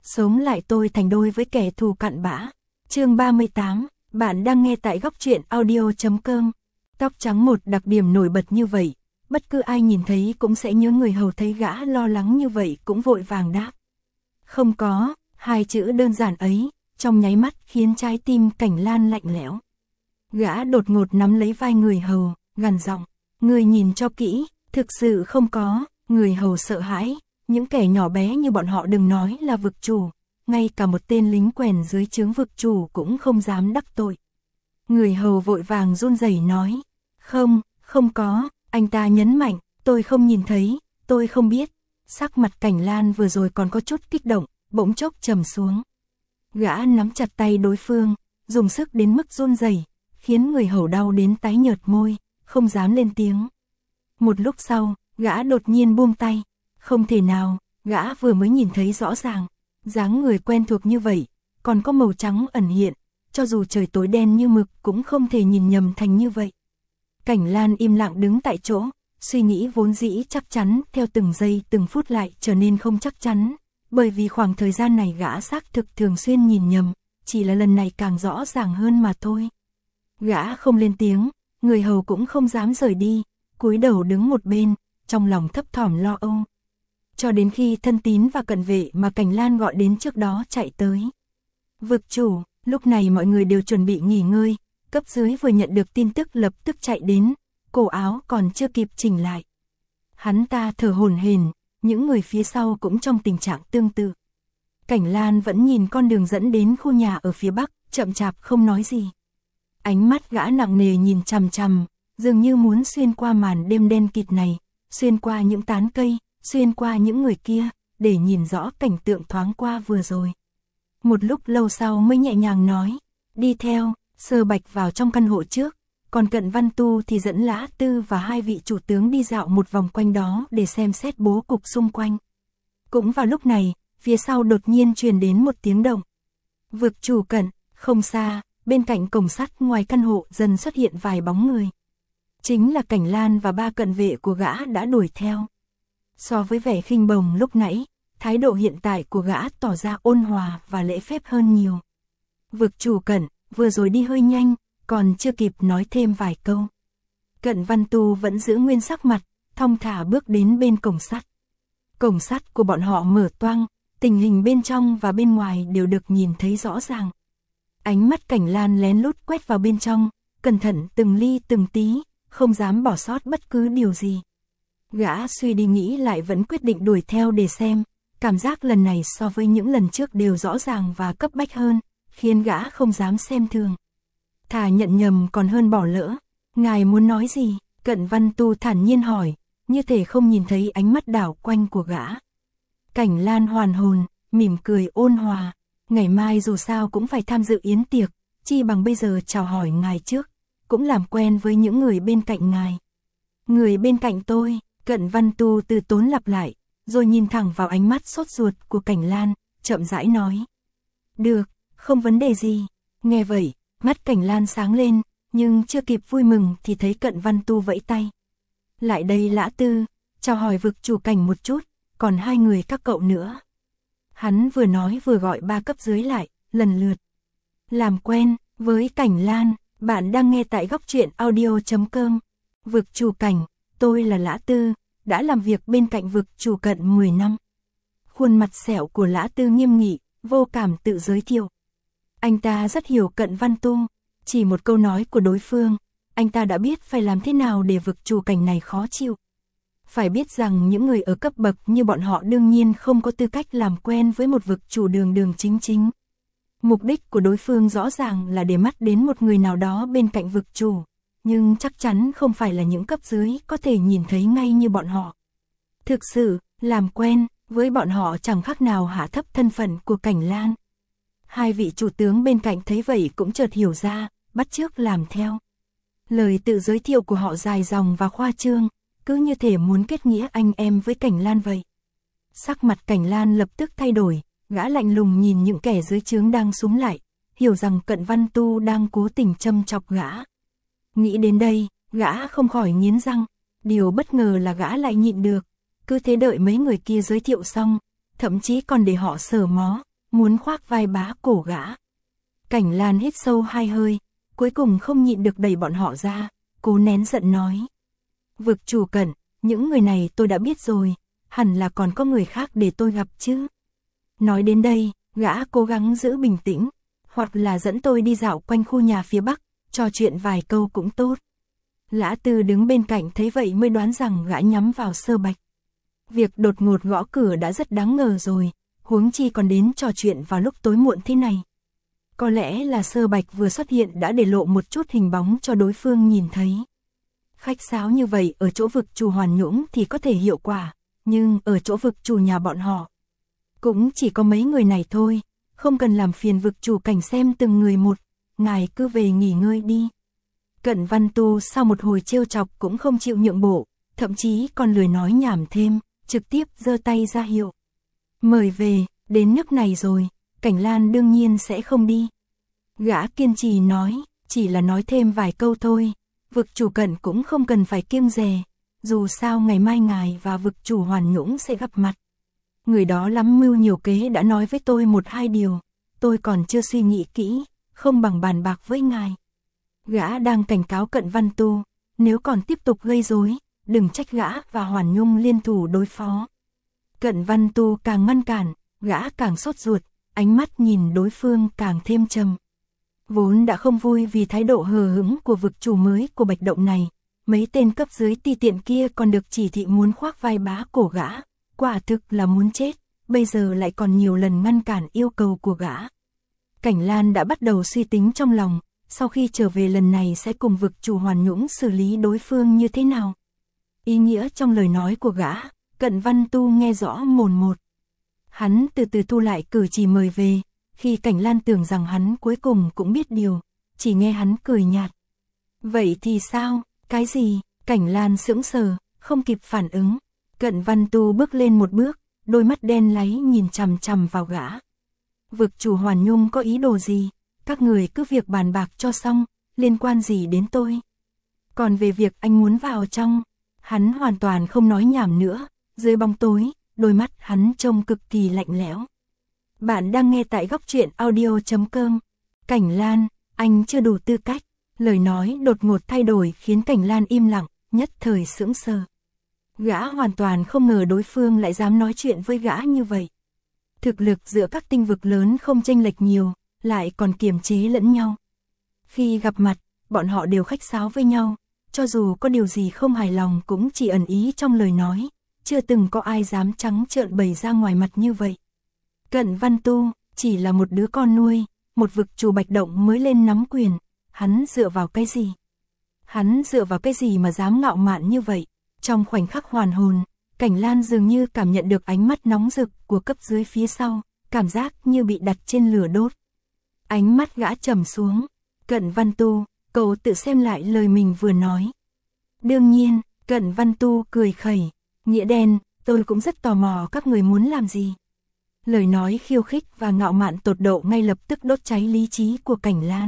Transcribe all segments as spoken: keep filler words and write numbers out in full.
sống lại tôi thành đôi với kẻ thù cặn bã. Chương ba mươi tám, bạn đang nghe tại góc truyện audio chấm com. Tóc trắng một đặc điểm nổi bật như vậy, bất cứ ai nhìn thấy cũng sẽ nhớ người hầu thấy gã lo lắng như vậy cũng vội vàng đáp. Không có, hai chữ đơn giản ấy, trong nháy mắt khiến trái tim Cảnh Lan lạnh lẽo. Gã đột ngột nắm lấy vai người hầu, gằn giọng, người nhìn cho kỹ, thực sự không có. Người hầu sợ hãi, những kẻ nhỏ bé như bọn họ đừng nói là vực chủ, ngay cả một tên lính quèn dưới trướng vực chủ cũng không dám đắc tội. Người hầu vội vàng run rẩy nói, không, không có, anh ta nhấn mạnh, tôi không nhìn thấy, tôi không biết. Sắc mặt Cảnh Lan vừa rồi còn có chút kích động, bỗng chốc trầm xuống. Gã nắm chặt tay đối phương, dùng sức đến mức run rẩy, khiến người hầu đau đến tái nhợt môi, không dám lên tiếng. Một lúc sau, gã đột nhiên buông tay, không thể nào, gã vừa mới nhìn thấy rõ ràng, dáng người quen thuộc như vậy, còn có màu trắng ẩn hiện, cho dù trời tối đen như mực cũng không thể nhìn nhầm thành như vậy. Cảnh Lan im lặng đứng tại chỗ, suy nghĩ vốn dĩ chắc chắn theo từng giây từng phút lại trở nên không chắc chắn, bởi vì khoảng thời gian này gã xác thực thường xuyên nhìn nhầm, chỉ là lần này càng rõ ràng hơn mà thôi. Gã không lên tiếng, người hầu cũng không dám rời đi, cúi đầu đứng một bên, trong lòng thấp thỏm lo âu. Cho đến khi thân tín và cận vệ mà Cảnh Lan gọi đến trước đó chạy tới. Vực chủ, lúc này mọi người đều chuẩn bị nghỉ ngơi, cấp dưới vừa nhận được tin tức lập tức chạy đến, cổ áo còn chưa kịp chỉnh lại. Hắn ta thở hổn hển, những người phía sau cũng trong tình trạng tương tự. Cảnh Lan vẫn nhìn con đường dẫn đến khu nhà ở phía bắc, chậm chạp không nói gì. Ánh mắt gã nặng nề nhìn chằm chằm, dường như muốn xuyên qua màn đêm đen kịt này, xuyên qua những tán cây, xuyên qua những người kia, để nhìn rõ cảnh tượng thoáng qua vừa rồi. Một lúc lâu sau mới nhẹ nhàng nói, đi theo, Sơ Bạch vào trong căn hộ trước, còn Cận Văn Tu thì dẫn Lã Tư và hai vị chủ tướng đi dạo một vòng quanh đó để xem xét bố cục xung quanh. Cũng vào lúc này, phía sau đột nhiên truyền đến một tiếng động. Vực chủ Cận, không xa, bên cạnh cổng sắt ngoài căn hộ dần xuất hiện vài bóng người. Chính là Cảnh Lan và ba cận vệ của gã đã đuổi theo. So với vẻ khinh bồng lúc nãy, thái độ hiện tại của gã tỏ ra ôn hòa và lễ phép hơn nhiều. Vực chủ Cận, vừa rồi đi hơi nhanh, còn chưa kịp nói thêm vài câu. Cận Văn Tu vẫn giữ nguyên sắc mặt, thong thả bước đến bên cổng sắt. Cổng sắt của bọn họ mở toang, tình hình bên trong và bên ngoài đều được nhìn thấy rõ ràng. Ánh mắt Cảnh Lan lén lút quét vào bên trong, cẩn thận từng ly từng tí, không dám bỏ sót bất cứ điều gì. Gã suy đi nghĩ lại vẫn quyết định đuổi theo để xem, cảm giác lần này so với những lần trước đều rõ ràng và cấp bách hơn, khiến gã không dám xem thường. Thà nhận nhầm còn hơn bỏ lỡ. Ngài muốn nói gì? Cận Văn Tu thản nhiên hỏi, như thể không nhìn thấy ánh mắt đảo quanh của gã. Cảnh Lan hoàn hồn, mỉm cười ôn hòa, ngày mai dù sao cũng phải tham dự yến tiệc, chi bằng bây giờ chào hỏi ngài trước, cũng làm quen với những người bên cạnh ngài. Người bên cạnh tôi, Cận Văn Tu từ tốn lặp lại, rồi nhìn thẳng vào ánh mắt sốt ruột của Cảnh Lan, chậm rãi nói. Được, không vấn đề gì. Nghe vậy, mắt Cảnh Lan sáng lên, nhưng chưa kịp vui mừng thì thấy Cận Văn Tu vẫy tay. Lại đây Lã Tư, chào hỏi vực chủ Cảnh một chút, còn hai người các cậu nữa. Hắn vừa nói vừa gọi ba cấp dưới lại, lần lượt. Làm quen với Cảnh Lan, bạn đang nghe tại góc truyện audio chấm com. Vực chủ Cảnh, tôi là Lã Tư, đã làm việc bên cạnh vực chủ Cận mười năm. Khuôn mặt sẹo của Lã Tư nghiêm nghị, vô cảm tự giới thiệu. Anh ta rất hiểu Cận Văn Tu, chỉ một câu nói của đối phương, anh ta đã biết phải làm thế nào để vực chủ Cảnh này khó chịu. Phải biết rằng những người ở cấp bậc như bọn họ đương nhiên không có tư cách làm quen với một vực chủ đường đường chính chính. Mục đích của đối phương rõ ràng là để mắt đến một người nào đó bên cạnh vực chủ, nhưng chắc chắn không phải là những cấp dưới có thể nhìn thấy ngay như bọn họ. Thực sự, làm quen với bọn họ chẳng khác nào hạ thấp thân phận của Cảnh Lan. Hai vị chủ tướng bên cạnh thấy vậy cũng chợt hiểu ra, bắt chước làm theo. Lời tự giới thiệu của họ dài dòng và khoa trương, cứ như thể muốn kết nghĩa anh em với Cảnh Lan vậy. Sắc mặt Cảnh Lan lập tức thay đổi, gã lạnh lùng nhìn những kẻ dưới trướng đang xúm lại, hiểu rằng Cận Văn Tu đang cố tình châm chọc gã. Nghĩ đến đây, gã không khỏi nghiến răng, điều bất ngờ là gã lại nhịn được, cứ thế đợi mấy người kia giới thiệu xong, thậm chí còn để họ sờ mó, muốn khoác vai bá cổ gã. Cảnh Lan hít sâu hai hơi, cuối cùng không nhịn được đẩy bọn họ ra, cố nén giận nói. Vực chủ Cẩn, những người này tôi đã biết rồi, hẳn là còn có người khác để tôi gặp chứ. Nói đến đây, gã cố gắng giữ bình tĩnh, hoặc là dẫn tôi đi dạo quanh khu nhà phía bắc, trò chuyện vài câu cũng tốt. Lã Tư đứng bên cạnh thấy vậy mới đoán rằng gã nhắm vào Sơ Bạch. Việc đột ngột gõ cửa đã rất đáng ngờ rồi, huống chi còn đến trò chuyện vào lúc tối muộn thế này. Có lẽ là Sơ Bạch vừa xuất hiện đã để lộ một chút hình bóng cho đối phương nhìn thấy. Khách sáo như vậy ở chỗ vực chủ Hoàn Nhũng thì có thể hiệu quả, nhưng ở chỗ vực chủ nhà bọn họ cũng chỉ có mấy người này thôi, không cần làm phiền vực chủ Cảnh xem từng người một, ngài cứ về nghỉ ngơi đi. Cận Văn Tu sau một hồi trêu chọc cũng không chịu nhượng bộ, thậm chí còn lười nói nhảm thêm, trực tiếp giơ tay ra hiệu. Mời về, đến nước này rồi, Cảnh Lan đương nhiên sẽ không đi. Gã kiên trì nói, chỉ là nói thêm vài câu thôi, vực chủ Cận cũng không cần phải kiêng dè, dù sao ngày mai ngài và vực chủ Hoàn Nhũng sẽ gặp mặt. Người đó lắm mưu nhiều kế đã nói với tôi một hai điều, tôi còn chưa suy nghĩ kỹ, không bằng bàn bạc với ngài. Gã đang cảnh cáo Cận Văn Tu, nếu còn tiếp tục gây rối, đừng trách gã và Hoàn Nhung liên thủ đối phó. Cận Văn Tu càng ngăn cản, gã càng sốt ruột, ánh mắt nhìn đối phương càng thêm trầm. Vốn đã không vui vì thái độ hờ hững của vực chủ mới của Bạch Động này, mấy tên cấp dưới ti tiện kia còn được chỉ thị muốn khoác vai bá cổ gã, quả thực là muốn chết, bây giờ lại còn nhiều lần ngăn cản yêu cầu của gã. Cảnh Lan đã bắt đầu suy tính trong lòng, sau khi trở về lần này sẽ cùng vực chủ Hoàn Nhũng xử lý đối phương như thế nào. Ý nghĩa trong lời nói của gã, Cận Văn Tu nghe rõ mồn một. Hắn từ từ thu lại cử chỉ mời về, khi Cảnh Lan tưởng rằng hắn cuối cùng cũng biết điều, chỉ nghe hắn cười nhạt. Vậy thì sao, cái gì? Cảnh Lan sững sờ, không kịp phản ứng. Cận Văn Tu bước lên một bước, đôi mắt đen láy nhìn chằm chằm vào gã. Vực chủ Hoàn Nhung có ý đồ gì? Các người cứ việc bàn bạc cho xong, liên quan gì đến tôi? Còn về việc anh muốn vào trong, hắn hoàn toàn không nói nhảm nữa, dưới bóng tối, đôi mắt hắn trông cực kỳ lạnh lẽo. Bạn đang nghe tại góc truyện audio chấm com. Cảnh Lan, anh chưa đủ tư cách. Lời nói đột ngột thay đổi khiến Cảnh Lan im lặng, nhất thời sững sờ. Gã hoàn toàn không ngờ đối phương lại dám nói chuyện với gã như vậy. Thực lực giữa các tinh vực lớn không chênh lệch nhiều, lại còn kiềm chế lẫn nhau. Khi gặp mặt, bọn họ đều khách sáo với nhau, cho dù có điều gì không hài lòng cũng chỉ ẩn ý trong lời nói, chưa từng có ai dám trắng trợn bày ra ngoài mặt như vậy. Cận Văn Tu chỉ là một đứa con nuôi, một vực chủ Bạch Động mới lên nắm quyền, hắn dựa vào cái gì? Hắn dựa vào cái gì mà dám ngạo mạn như vậy? Trong khoảnh khắc hoàn hồn, Cảnh Lan dường như cảm nhận được ánh mắt nóng rực của cấp dưới phía sau, cảm giác như bị đặt trên lửa đốt. Ánh mắt gã trầm xuống. Cận Văn Tu, cậu tự xem lại lời mình vừa nói. Đương nhiên, Cận Văn Tu cười khẩy. Nghĩa đen, tôi cũng rất tò mò các người muốn làm gì. Lời nói khiêu khích và ngạo mạn tột độ ngay lập tức đốt cháy lý trí của Cảnh Lan.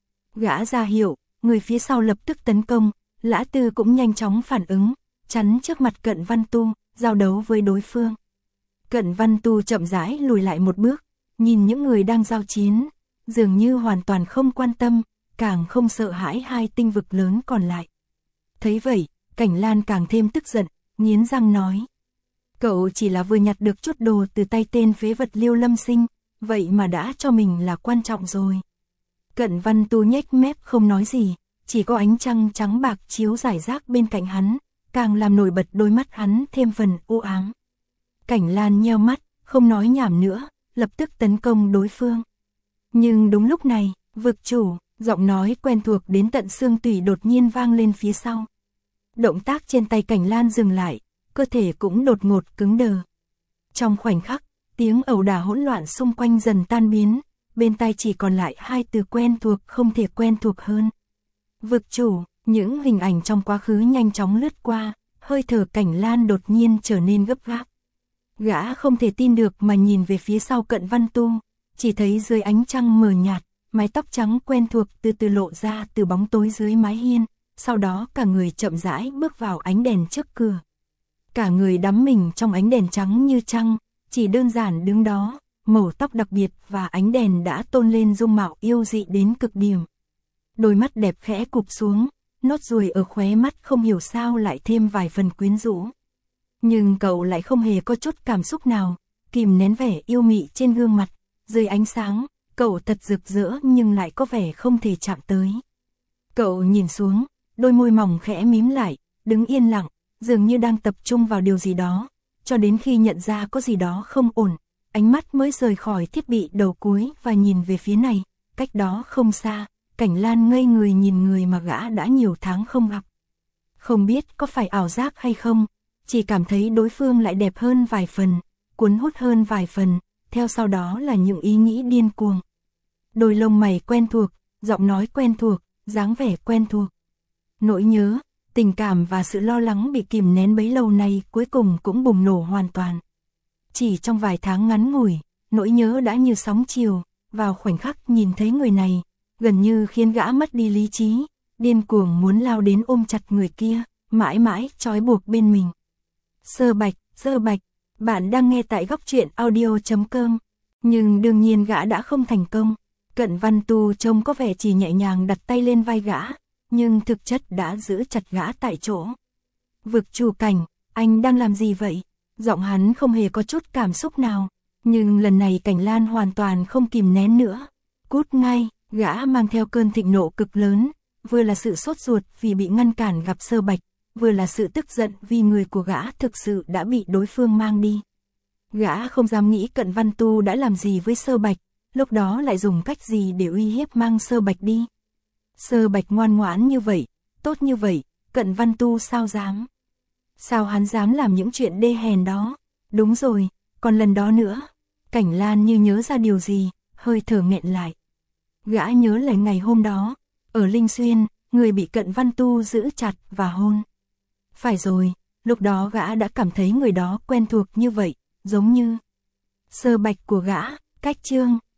Gã ra hiệu, người phía sau lập tức tấn công, Lã Tư cũng nhanh chóng phản ứng, chắn trước mặt Cận Văn Tu, giao đấu với đối phương. Cận Văn Tu chậm rãi lùi lại một bước, nhìn những người đang giao chiến, dường như hoàn toàn không quan tâm, càng không sợ hãi hai tinh vực lớn còn lại. Thấy vậy, Cảnh Lan càng thêm tức giận, nghiến răng nói. Cậu chỉ là vừa nhặt được chút đồ từ tay tên phế vật Liêu Lâm Sinh, vậy mà đã cho mình là quan trọng rồi. Cận Văn Tu nhếch mép không nói gì, chỉ có ánh trăng trắng bạc chiếu rải rác bên cạnh hắn, càng làm nổi bật đôi mắt hắn thêm phần u ám. Cảnh Lan nheo mắt, không nói nhảm nữa, lập tức tấn công đối phương. Nhưng đúng lúc này, vực chủ, giọng nói quen thuộc đến tận xương tủy đột nhiên vang lên phía sau. Động tác trên tay Cảnh Lan dừng lại, cơ thể cũng đột ngột cứng đờ. Trong khoảnh khắc, tiếng ẩu đả hỗn loạn xung quanh dần tan biến, bên tai chỉ còn lại hai từ quen thuộc không thể quen thuộc hơn. Vực chủ, những hình ảnh trong quá khứ nhanh chóng lướt qua, hơi thở Cảnh Lan đột nhiên trở nên gấp gáp. Gã không thể tin được mà nhìn về phía sau Cận Văn Tu, chỉ thấy dưới ánh trăng mờ nhạt, mái tóc trắng quen thuộc từ từ lộ ra từ bóng tối dưới mái hiên, sau đó cả người chậm rãi bước vào ánh đèn trước cửa. Cả người đắm mình trong ánh đèn trắng như trăng, chỉ đơn giản đứng đó, màu tóc đặc biệt và ánh đèn đã tôn lên dung mạo yêu dị đến cực điểm. Đôi mắt đẹp khẽ cụp xuống, nốt ruồi ở khóe mắt không hiểu sao lại thêm vài phần quyến rũ. Nhưng cậu lại không hề có chút cảm xúc nào, kìm nén vẻ yêu mị trên gương mặt, dưới ánh sáng, cậu thật rực rỡ nhưng lại có vẻ không thể chạm tới. Cậu nhìn xuống, đôi môi mỏng khẽ mím lại, đứng yên lặng, dường như đang tập trung vào điều gì đó, cho đến khi nhận ra có gì đó không ổn, ánh mắt mới rời khỏi thiết bị đầu cuối và nhìn về phía này, cách đó không xa, Cảnh Lan ngây người nhìn người mà gã đã nhiều tháng không gặp. Không biết có phải ảo giác hay không, chỉ cảm thấy đối phương lại đẹp hơn vài phần, cuốn hút hơn vài phần, theo sau đó là những ý nghĩ điên cuồng. Đôi lông mày quen thuộc, giọng nói quen thuộc, dáng vẻ quen thuộc. Nỗi nhớ, tình cảm và sự lo lắng bị kìm nén bấy lâu nay cuối cùng cũng bùng nổ hoàn toàn. Chỉ trong vài tháng ngắn ngủi, nỗi nhớ đã như sóng chiều, vào khoảnh khắc nhìn thấy người này, gần như khiến gã mất đi lý trí, điên cuồng muốn lao đến ôm chặt người kia, mãi mãi trói buộc bên mình. Sơ Bạch, Sơ Bạch, bạn đang nghe tại góc truyện audio chấm com. Nhưng đương nhiên gã đã không thành công. Cận Văn Tu trông có vẻ chỉ nhẹ nhàng đặt tay lên vai gã, nhưng thực chất đã giữ chặt gã tại chỗ. Vực Chủ Cảnh, anh đang làm gì vậy? Giọng hắn không hề có chút cảm xúc nào, nhưng lần này Cảnh Lan hoàn toàn không kìm nén nữa. Cút ngay, gã mang theo cơn thịnh nộ cực lớn, vừa là sự sốt ruột vì bị ngăn cản gặp Sơ Bạch, vừa là sự tức giận vì người của gã thực sự đã bị đối phương mang đi. Gã không dám nghĩ Cận Văn Tu đã làm gì với Sơ Bạch, lúc đó lại dùng cách gì để uy hiếp mang Sơ Bạch đi. Sơ Bạch ngoan ngoãn như vậy, tốt như vậy, Cận Văn Tu sao dám? Sao hắn dám làm những chuyện đê hèn đó? Đúng rồi, còn lần đó nữa. Cảnh Lan như nhớ ra điều gì, hơi thở nghẹn lại. Gã nhớ lại ngày hôm đó, ở Linh Xuyên, người bị Cận Văn Tu giữ chặt và hôn. Phải rồi, lúc đó gã đã cảm thấy người đó quen thuộc như vậy, giống như Sơ Bạch của gã. Cách chương